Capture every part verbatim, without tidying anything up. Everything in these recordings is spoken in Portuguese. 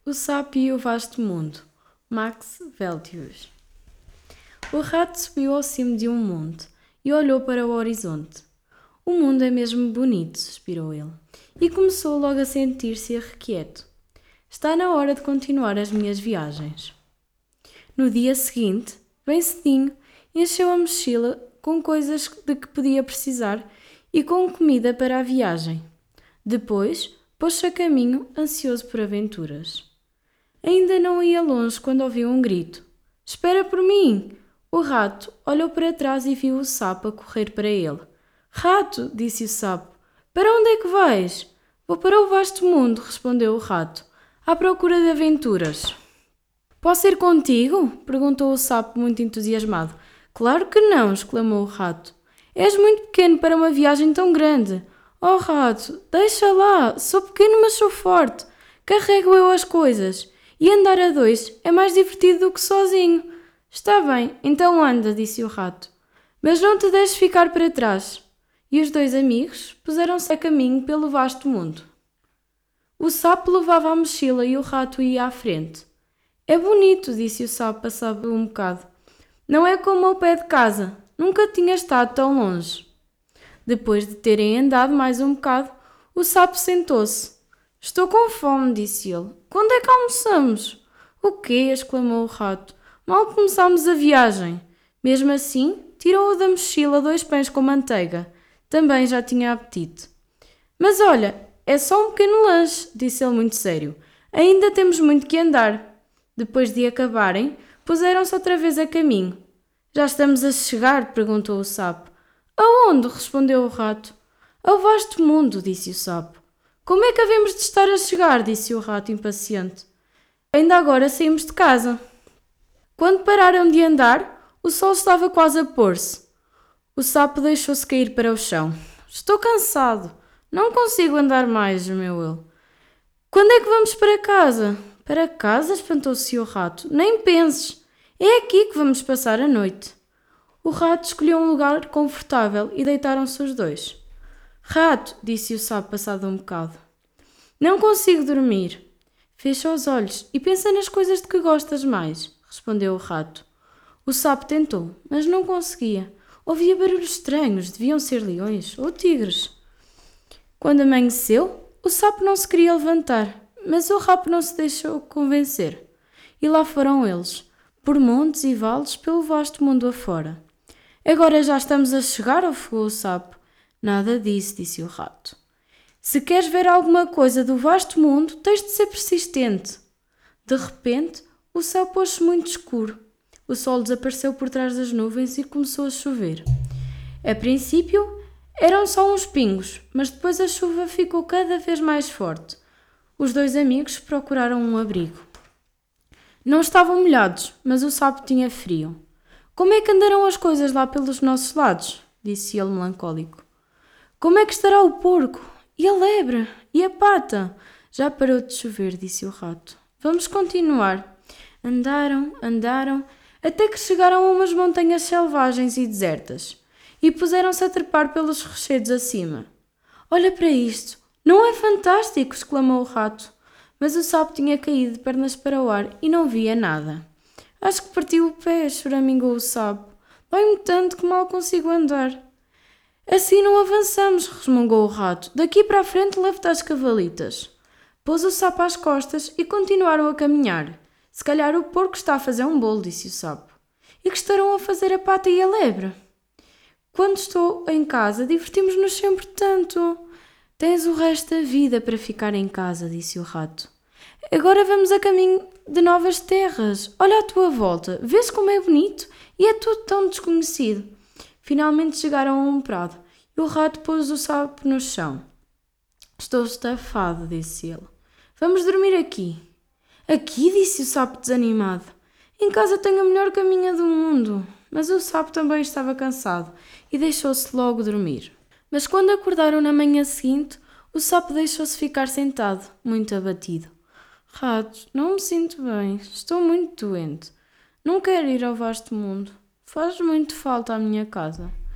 O Sapo e o Vasto Mundo, Max Veltius. O rato subiu ao cimo de um monte e olhou para o horizonte. O mundo é mesmo bonito, suspirou ele, e começou logo a sentir-se irrequieto. Está na hora de continuar as minhas viagens. No dia seguinte, bem cedinho, encheu a mochila com coisas de que podia precisar e com comida para a viagem. Depois, pôs-se a caminho, ansioso por aventuras. Ainda não ia longe quando ouviu um grito. Espera por mim! O rato olhou para trás e viu o sapo a correr para ele. Rato, disse o sapo, para onde é que vais? Vou para o vasto mundo, respondeu o rato, à procura de aventuras. Posso ir contigo? Perguntou o sapo muito entusiasmado. Claro que não, exclamou o rato. És muito pequeno para uma viagem tão grande. Oh rato, deixa lá, sou pequeno mas sou forte. Carrego eu as coisas. E andar a dois é mais divertido do que sozinho. Está bem, então anda, disse o rato. Mas não te deixes ficar para trás. E os dois amigos puseram-se a caminho pelo vasto mundo. O sapo levava a mochila e o rato ia à frente. É bonito, disse o sapo passado um bocado. Não é como ao pé de casa. Nunca tinha estado tão longe. Depois de terem andado mais um bocado, o sapo sentou-se. Estou com fome, disse ele. Quando é que almoçamos? O quê? Exclamou o rato. Mal começámos a viagem. Mesmo assim, tirou da mochila dois pães com manteiga. Também já tinha apetite. Mas olha, é só um pequeno lanche, disse ele muito sério. Ainda temos muito que andar. Depois de acabarem, puseram-se outra vez a caminho. Já estamos a chegar? Perguntou o sapo. Aonde? Respondeu o rato. Ao vasto mundo, disse o sapo. Como é que havemos de estar a chegar? Disse o rato impaciente. Ainda agora saímos de casa. Quando pararam de andar, o sol estava quase a pôr-se. O sapo deixou-se cair para o chão. Estou cansado. Não consigo andar mais, gemeu ele. Quando é que vamos para casa? Para casa? Espantou-se o rato. Nem penses. É aqui que vamos passar a noite. O rato escolheu um lugar confortável e deitaram-se os dois. Rato, disse o sapo passado um bocado. Não consigo dormir. Fecha os olhos e pensa nas coisas de que gostas mais, respondeu o rato. O sapo tentou, mas não conseguia. Ouvia barulhos estranhos, deviam ser leões ou tigres. Quando amanheceu, o sapo não se queria levantar, mas o rato não se deixou convencer. E lá foram eles, por montes e vales, pelo vasto mundo afora. Agora já estamos a chegar, ofegou o sapo. Nada disso, disse o rato. Se queres ver alguma coisa do vasto mundo, tens de ser persistente. De repente, o céu pôs-se muito escuro. O sol desapareceu por trás das nuvens e começou a chover. A princípio, eram só uns pingos, mas depois a chuva ficou cada vez mais forte. Os dois amigos procuraram um abrigo. Não estavam molhados, mas o sapo tinha frio. Como é que andarão as coisas lá pelos nossos lados? Disse ele melancólico. Como é que estará o porco? E a lebre? E a pata? Já parou de chover, disse o rato. Vamos continuar. Andaram, andaram, até que chegaram a umas montanhas selvagens e desertas, e puseram-se a trepar pelos rochedos acima. Olha para isto! Não é fantástico? Exclamou o rato. Mas o sapo tinha caído de pernas para o ar e não via nada. Acho que partiu o pé, choramingou o sapo. Dói-me tanto que mal consigo andar. Assim não avançamos, resmungou o rato. Daqui para a frente levo-te às cavalitas. Pôs o sapo às costas e continuaram a caminhar. Se calhar o porco está a fazer um bolo, disse o sapo. E que estarão a fazer a pata e a lebre? Quando estou em casa, divertimos-nos sempre tanto. Tens o resto da vida para ficar em casa, disse o rato. Agora vamos a caminho de novas terras. Olha à tua volta, vês como é bonito e é tudo tão desconhecido. Finalmente chegaram a um prado e o rato pôs o sapo no chão. Estou estafado, disse ele. Vamos dormir aqui. Aqui, disse o sapo desanimado. Em casa tenho a melhor caminha do mundo. Mas o sapo também estava cansado e deixou-se logo dormir. Mas quando acordaram na manhã seguinte, o sapo deixou-se ficar sentado, muito abatido. Rato, não me sinto bem. Estou muito doente. Não quero ir ao vasto mundo. Faz muito falta à minha casa.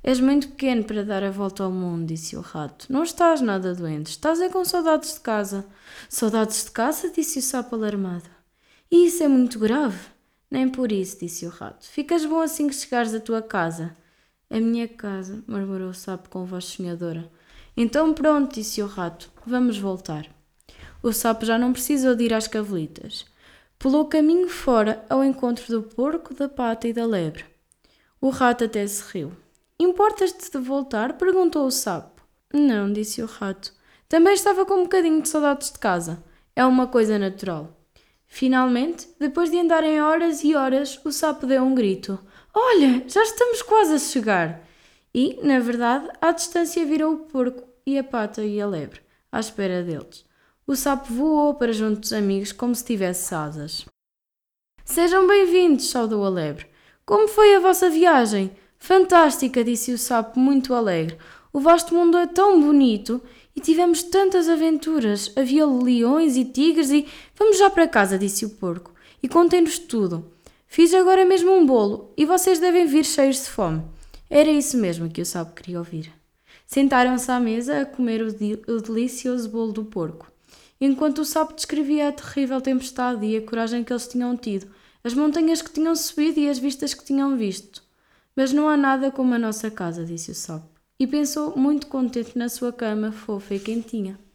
És muito pequeno para dar a volta ao mundo, disse o rato. Não estás nada doente, estás é com saudades de casa. Saudades de casa? Disse o sapo alarmado. E isso é muito grave? Nem por isso, disse o rato. Ficas bom assim que chegares à tua casa. A minha casa, murmurou o sapo com voz sonhadora. Então pronto, disse o rato, vamos voltar. O sapo já não precisou de ir às cavelitas. Pulou caminho fora ao encontro do porco, da pata e da lebre. O rato até se riu. Importas-te de voltar? Perguntou o sapo. Não, disse o rato. Também estava com um bocadinho de saudades de casa. É uma coisa natural. Finalmente, depois de andarem horas e horas, o sapo deu um grito. Olha, já estamos quase a chegar. E, na verdade, à distância viram o porco e a pata e a lebre, à espera deles. O sapo voou para junto dos amigos como se tivesse asas. Sejam bem-vindos, saudou a lebre. Como foi a vossa viagem? Fantástica, disse o sapo muito alegre. O vasto mundo é tão bonito e tivemos tantas aventuras. Havia leões e tigres e... Vamos já para casa, disse o porco, e contei-nos tudo. Fiz agora mesmo um bolo e vocês devem vir cheios de fome. Era isso mesmo que o sapo queria ouvir. Sentaram-se à mesa a comer o, di- o delicioso bolo do porco, enquanto o sapo descrevia a terrível tempestade e a coragem que eles tinham tido, as montanhas que tinham subido e as vistas que tinham visto. Mas não há nada como a nossa casa, disse o sapo, e pensou muito contente na sua cama fofa e quentinha.